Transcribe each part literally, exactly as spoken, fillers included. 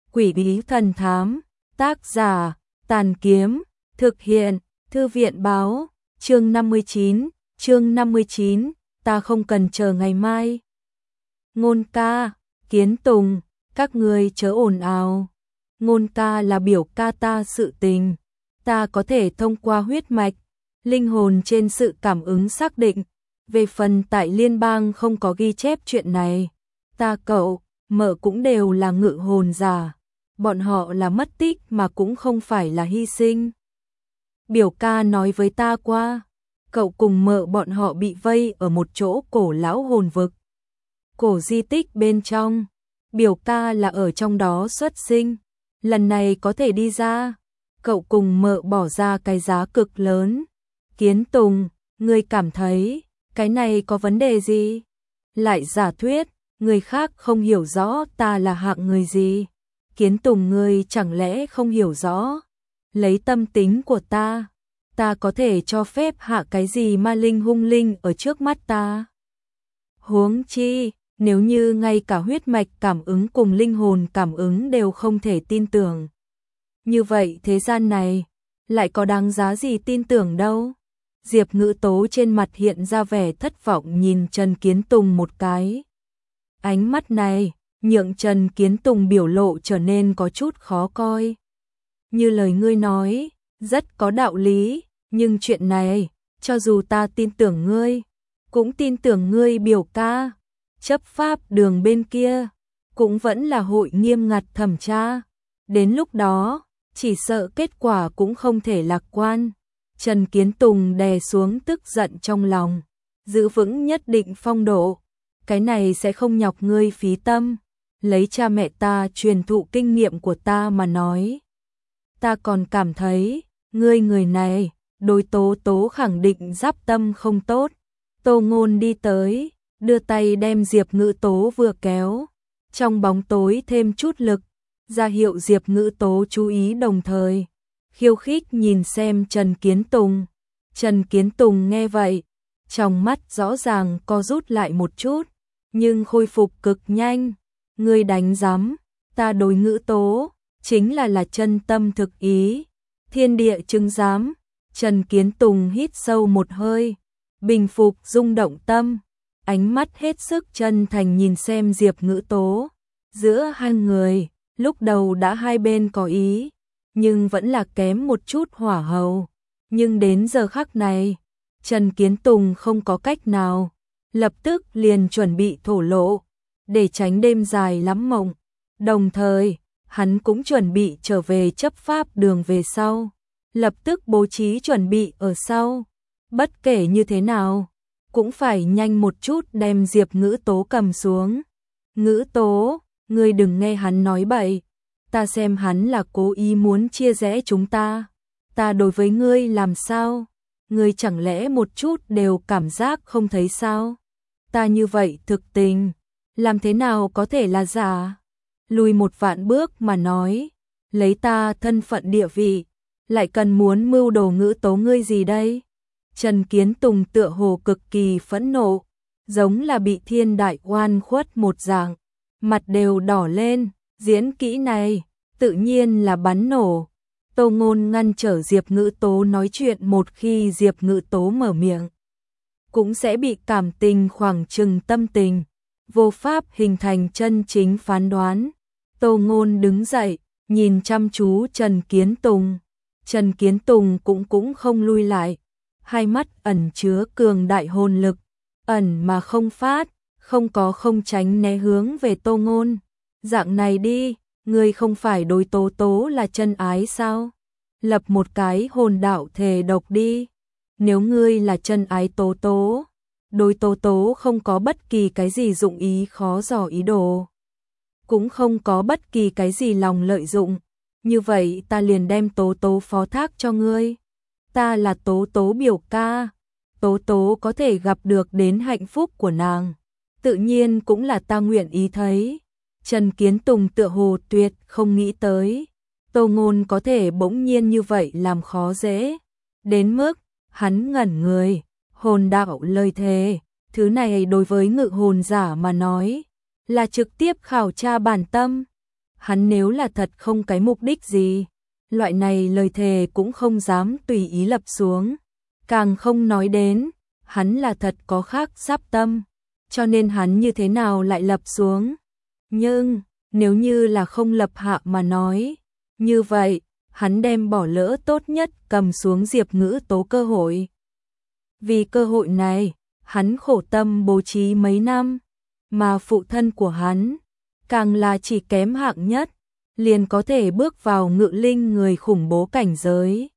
Quỷ bí thần thám, tác giả, Tàn Kiếm, thực hiện, Thư viện báo, chương năm mươi chín, chương năm mươi chín, ta không cần chờ ngày mai. Ngôn ca, Kiến Tùng, các ngươi chớ ồn ào. Ngôn ca là biểu ca ta sự tình, ta có thể thông qua huyết mạch, linh hồn trên sự cảm ứng xác định. Về phần tại liên bang không có ghi chép chuyện này, ta cậu, mợ cũng đều là ngự hồn giả, bọn họ là mất tích mà cũng không phải là hy sinh. Biểu ca nói với ta qua, cậu cùng mợ bọn họ bị vây ở một chỗ cổ lão hồn vực. Cổ di tích bên trong, biểu ca là ở trong đó xuất sinh, lần này có thể đi ra, cậu cùng mợ bỏ ra cái giá cực lớn. Kiến Tùng, ngươi cảm thấy cái này có vấn đề gì? Lại giả thuyết, người khác không hiểu rõ ta là hạng người gì. Kiến Tùng, ngươi chẳng lẽ không hiểu rõ? Lấy tâm tính của ta, ta có thể cho phép hạ cái gì ma linh hung linh ở trước mắt ta? Huống chi, nếu như ngay cả huyết mạch cảm ứng cùng linh hồn cảm ứng đều không thể tin tưởng, như vậy thế gian này lại có đáng giá gì tin tưởng đâu? Diệp Ngữ Tố trên mặt hiện ra vẻ thất vọng nhìn Trần Kiến Tùng một cái. Ánh mắt này nhượng Trần Kiến Tùng biểu lộ trở nên có chút khó coi. Như lời ngươi nói, rất có đạo lý, nhưng chuyện này, cho dù ta tin tưởng ngươi, cũng tin tưởng ngươi biểu ca, chấp pháp đường bên kia, cũng vẫn là hội nghiêm ngặt thẩm tra. Đến lúc đó, chỉ sợ kết quả cũng không thể lạc quan. Trần Kiến Tùng đè xuống tức giận trong lòng, giữ vững nhất định phong độ. Cái này sẽ không nhọc ngươi phí tâm, lấy cha mẹ ta truyền thụ kinh nghiệm của ta mà nói. Ta còn cảm thấy, ngươi người này, đối Tố Tố khẳng định giáp tâm không tốt. Tô Ngôn đi tới, đưa tay đem Diệp Ngữ Tố vừa kéo, trong bóng tối thêm chút lực, ra hiệu Diệp Ngữ Tố chú ý, đồng thời khiêu khích nhìn xem Trần Kiến Tùng. Trần Kiến Tùng nghe vậy, trong mắt rõ ràng co rút lại một chút, nhưng khôi phục cực nhanh. Ngươi đánh giám, ta đối Ngữ Tố chính là là chân tâm thực ý, thiên địa chứng giám. Trần Kiến Tùng hít sâu một hơi, bình phục rung động tâm, ánh mắt hết sức chân thành nhìn xem Diệp Ngữ Tố. Giữa hai người, lúc đầu đã hai bên có ý, nhưng vẫn là kém một chút hỏa hầu. Nhưng đến giờ khắc này, Trần Kiến Tùng không có cách nào, lập tức liền chuẩn bị thổ lộ, để tránh đêm dài lắm mộng. Đồng thời, hắn cũng chuẩn bị trở về chấp pháp đường về sau, lập tức bố trí chuẩn bị ở sau. Bất kể như thế nào, cũng phải nhanh một chút đem Diệp Ngữ Tố cầm xuống. Ngữ Tố, ngươi đừng nghe hắn nói bậy, ta xem hắn là cố ý muốn chia rẽ chúng ta. Ta đối với ngươi làm sao? Ngươi chẳng lẽ một chút đều cảm giác không thấy sao? Ta như vậy thực tình, làm thế nào có thể là giả? Lùi một vạn bước mà nói, lấy ta thân phận địa vị, lại cần muốn mưu đồ Ngữ Tố ngươi gì đây? Trần Kiến Tùng tựa hồ cực kỳ phẫn nộ, giống là bị thiên đại oan khuất một dạng, mặt đều đỏ lên. Diễn kỹ này tự nhiên là bắn nổ. Tô Ngôn ngăn trở Diệp Ngữ Tố nói chuyện, một khi Diệp Ngữ Tố mở miệng, cũng sẽ bị cảm tình khoảng chừng tâm tình, vô pháp hình thành chân chính phán đoán. Tô Ngôn đứng dậy, nhìn chăm chú Trần Kiến Tùng. Trần Kiến Tùng cũng cũng không lui lại, hai mắt ẩn chứa cường đại hồn lực, ẩn mà không phát, không có không tránh né hướng về Tô Ngôn. Dạng này đi, ngươi không phải đối Tố Tố là chân ái sao? Lập một cái hồn đạo thề độc đi. Nếu ngươi là chân ái Tố Tố, đối Tố Tố không có bất kỳ cái gì dụng ý khó dò ý đồ, cũng không có bất kỳ cái gì lòng lợi dụng, như vậy ta liền đem Tố Tố phó thác cho ngươi. Ta là Tố Tố biểu ca, Tố Tố có thể gặp được đến hạnh phúc của nàng, tự nhiên cũng là ta nguyện ý thấy. Trần Kiến Tùng tựa hồ tuyệt không nghĩ tới Tô Ngôn có thể bỗng nhiên như vậy làm khó dễ, đến mức hắn ngẩn người. Hồn đạo lời thề, thứ này đối với ngự hồn giả mà nói là trực tiếp khảo tra bản tâm. hắn nếu là thật không cái mục đích gì, loại này lời thề cũng không dám tùy ý lập xuống, càng không nói đến, hắn là thật có khác sắp tâm, cho nên hắn như thế nào lại lập xuống. Nhưng, nếu như là không lập hạ mà nói, như vậy, hắn đem bỏ lỡ tốt nhất cầm xuống Diệp Ngữ Tố cơ hội. Vì cơ hội này, hắn khổ tâm bố trí mấy năm, mà phụ thân của hắn, càng là chỉ kém hạng nhất, liền có thể bước vào ngự linh người khủng bố cảnh giới.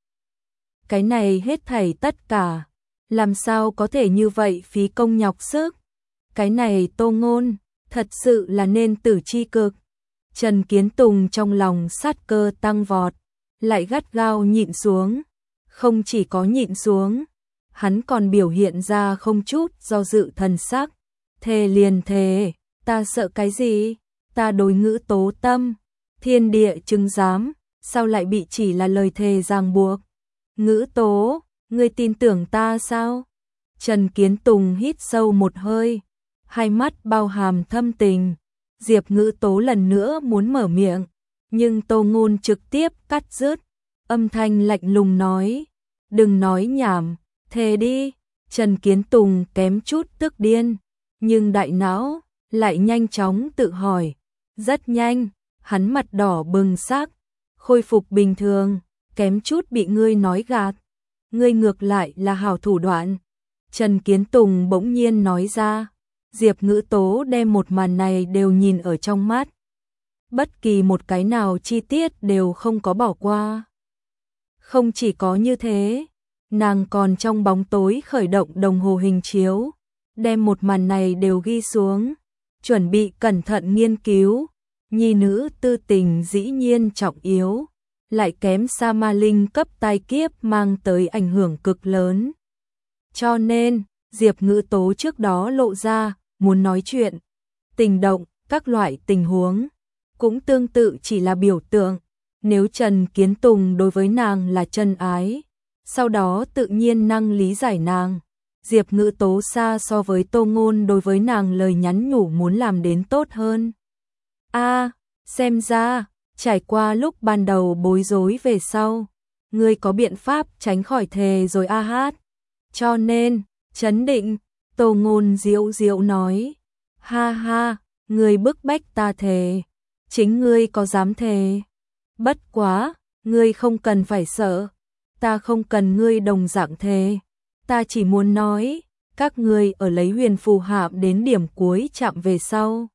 Cái này hết thảy tất cả, làm sao có thể như vậy phí công nhọc sức. Cái này Tô Ngôn, thật sự là nên tử chi cực. Trần Kiến Tùng trong lòng sát cơ tăng vọt, lại gắt gao nhịn xuống. Không chỉ có nhịn xuống, hắn còn biểu hiện ra không chút do dự thần sắc. Thề liền thề, ta sợ cái gì? Ta đối Ngữ Tố tâm, thiên địa chứng giám, sao lại bị chỉ là lời thề ràng buộc? Ngữ Tố, ngươi tin tưởng ta sao? Trần Kiến Tùng hít sâu một hơi, hai mắt bao hàm thâm tình. Diệp Ngữ Tố lần nữa muốn mở miệng, nhưng Tô Ngôn trực tiếp cắt dứt, âm thanh lạnh lùng nói, đừng nói nhảm, thề đi. Trần Kiến Tùng kém chút tức điên, nhưng đại não lại nhanh chóng tự hỏi. Rất nhanh, hắn mặt đỏ bừng sắc, khôi phục bình thường, kém chút bị ngươi nói gạt. Ngươi ngược lại là hảo thủ đoạn. Trần Kiến Tùng bỗng nhiên nói ra. Diệp Ngữ Tố đem một màn này đều nhìn ở trong mắt. Bất kỳ một cái nào chi tiết đều không có bỏ qua. Không chỉ có như thế, nàng còn trong bóng tối khởi động đồng hồ hình chiếu, đem một màn này đều ghi xuống, chuẩn bị cẩn thận nghiên cứu. Nhi nữ tư tình dĩ nhiên trọng yếu, lại kém xa ma linh cấp tai kiếp mang tới ảnh hưởng cực lớn. Cho nên, Diệp Ngữ Tố trước đó lộ ra, muốn nói chuyện, tình động, các loại tình huống, cũng tương tự chỉ là biểu tượng. Nếu Trần Kiến Tùng đối với nàng là chân ái, sau đó tự nhiên năng lý giải nàng. Diệp Ngữ Tố xa so với Tô Ngôn đối với nàng lời nhắn nhủ muốn làm đến tốt hơn. A, à, xem ra, trải qua lúc ban đầu bối rối về sau, ngươi có biện pháp tránh khỏi thề rồi a hát. Cho nên, trấn định, Tô Ngôn diệu diệu nói, ha ha, ngươi bức bách ta thề, chính ngươi có dám thề. Bất quá, ngươi không cần phải sợ, ta không cần ngươi đồng dạng thề, ta chỉ muốn nói, các ngươi ở lấy huyền phù hạm đến điểm cuối chạm về sau.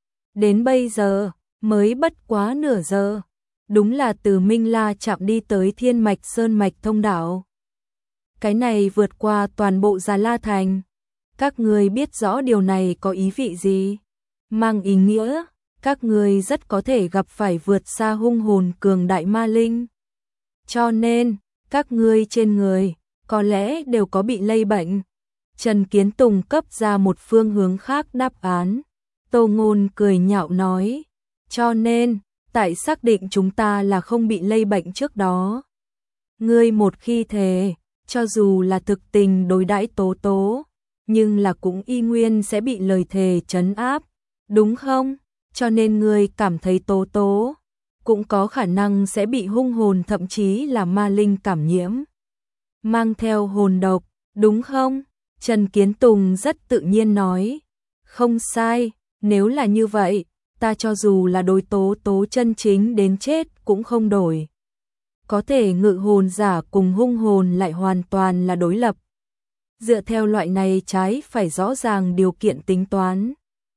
Đến bây giờ, mới bất quá nửa giờ, đúng là từ Minh La chạm đi tới Thiên Mạch Sơn Mạch thông đạo. Cái này vượt qua toàn bộ Già La Thành. Các ngươi biết rõ điều này có ý vị gì? Mang ý nghĩa, các ngươi rất có thể gặp phải vượt xa hung hồn cường đại ma linh. Cho nên, các ngươi trên người, có lẽ đều có bị lây bệnh. Trần Kiến Tùng cấp ra một phương hướng khác đáp án. Tô Ngôn cười nhạo nói, cho nên, tại xác định chúng ta là không bị lây bệnh trước đó. Ngươi một khi thề, cho dù là thực tình đối đãi Tố Tố, nhưng là cũng y nguyên sẽ bị lời thề trấn áp, đúng không? Cho nên ngươi cảm thấy Tố Tố cũng có khả năng sẽ bị hung hồn thậm chí là ma linh cảm nhiễm, mang theo hồn độc, đúng không? Trần Kiến Tùng rất tự nhiên nói, không sai, nếu là như vậy, ta cho dù là đối Tố Tố chân chính đến chết cũng không đổi. Có thể ngự hồn giả cùng hung hồn lại hoàn toàn là đối lập. Dựa theo loại này trái phải rõ ràng điều kiện tính toán.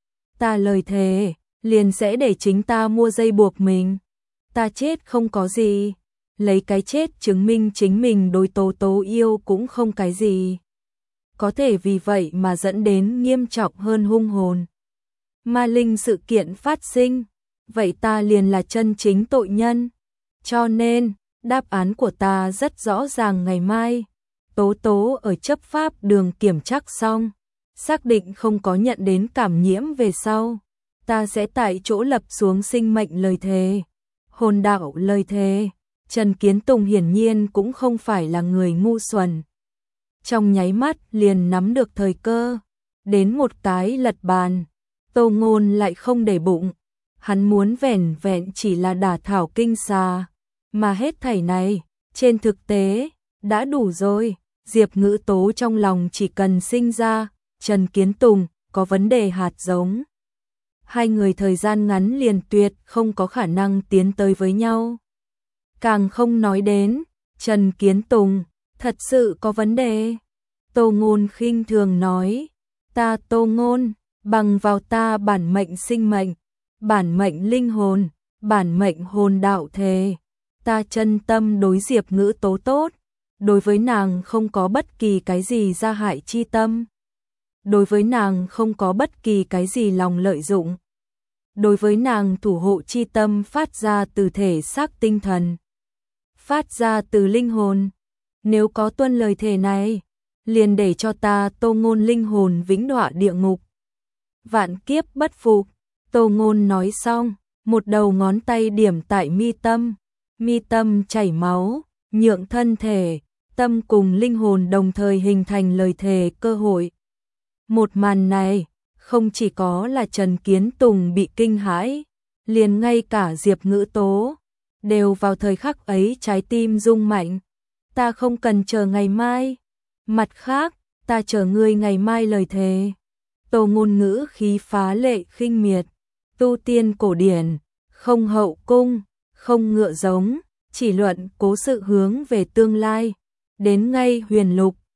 Ta lời thề, liền sẽ để chính ta mua dây buộc mình. Ta chết không có gì, lấy cái chết chứng minh chính mình đối Tố Tố yêu cũng không cái gì. Có thể vì vậy mà dẫn đến nghiêm trọng hơn hung hồn. Ma linh sự kiện phát sinh, vậy ta liền là chân chính tội nhân. Cho nên, đáp án của ta rất rõ ràng, ngày mai, Tố Tố ở chấp pháp đường kiểm trắc xong, xác định không có nhận đến cảm nhiễm về sau, ta sẽ tại chỗ lập xuống sinh mệnh lời thề, hồn đạo lời thề. Trần Kiến Tùng hiển nhiên cũng không phải là người ngu xuẩn. Trong nháy mắt liền nắm được thời cơ, đến một cái lật bàn. Tô Ngôn lại không để bụng, hắn muốn vẻn vẹn chỉ là đả thảo kinh xà, mà hết thảy này, trên thực tế, đã đủ rồi. Diệp Ngữ Tố trong lòng chỉ cần sinh ra, Trần Kiến Tùng, có vấn đề hạt giống. Hai người thời gian ngắn liền tuyệt không có khả năng tiến tới với nhau. Càng không nói đến, Trần Kiến Tùng, thật sự có vấn đề. Tô Ngôn khinh thường nói, ta Tô Ngôn, bằng vào ta bản mệnh sinh mệnh, bản mệnh linh hồn, bản mệnh hồn đạo thề, ta chân tâm đối Diệp Ngữ Tố tốt, đối với nàng không có bất kỳ cái gì gia hại chi tâm. Đối với nàng không có bất kỳ cái gì lòng lợi dụng. Đối với nàng thủ hộ chi tâm phát ra từ thể xác tinh thần, phát ra từ linh hồn. Nếu có tuân lời thề này, liền để cho ta Tô Ngôn linh hồn vĩnh đọa địa ngục, vạn kiếp bất phục. Tô Ngôn nói xong, một đầu ngón tay điểm tại mi tâm, mi tâm chảy máu, nhượng thân thể, tâm cùng linh hồn đồng thời hình thành lời thề cơ hội. Một màn này, không chỉ có là Trần Kiến Tùng bị kinh hãi, liền ngay cả Diệp Ngữ Tố, đều vào thời khắc ấy trái tim rung mạnh. Ta không cần chờ ngày mai, mặt khác, ta chờ ngươi ngày mai lời thề. Tô Ngôn ngữ khí phá lệ khinh miệt, tu tiên cổ điển, không hậu cung, không ngựa giống, chỉ luận cố sự hướng về tương lai, đến ngay huyền lục,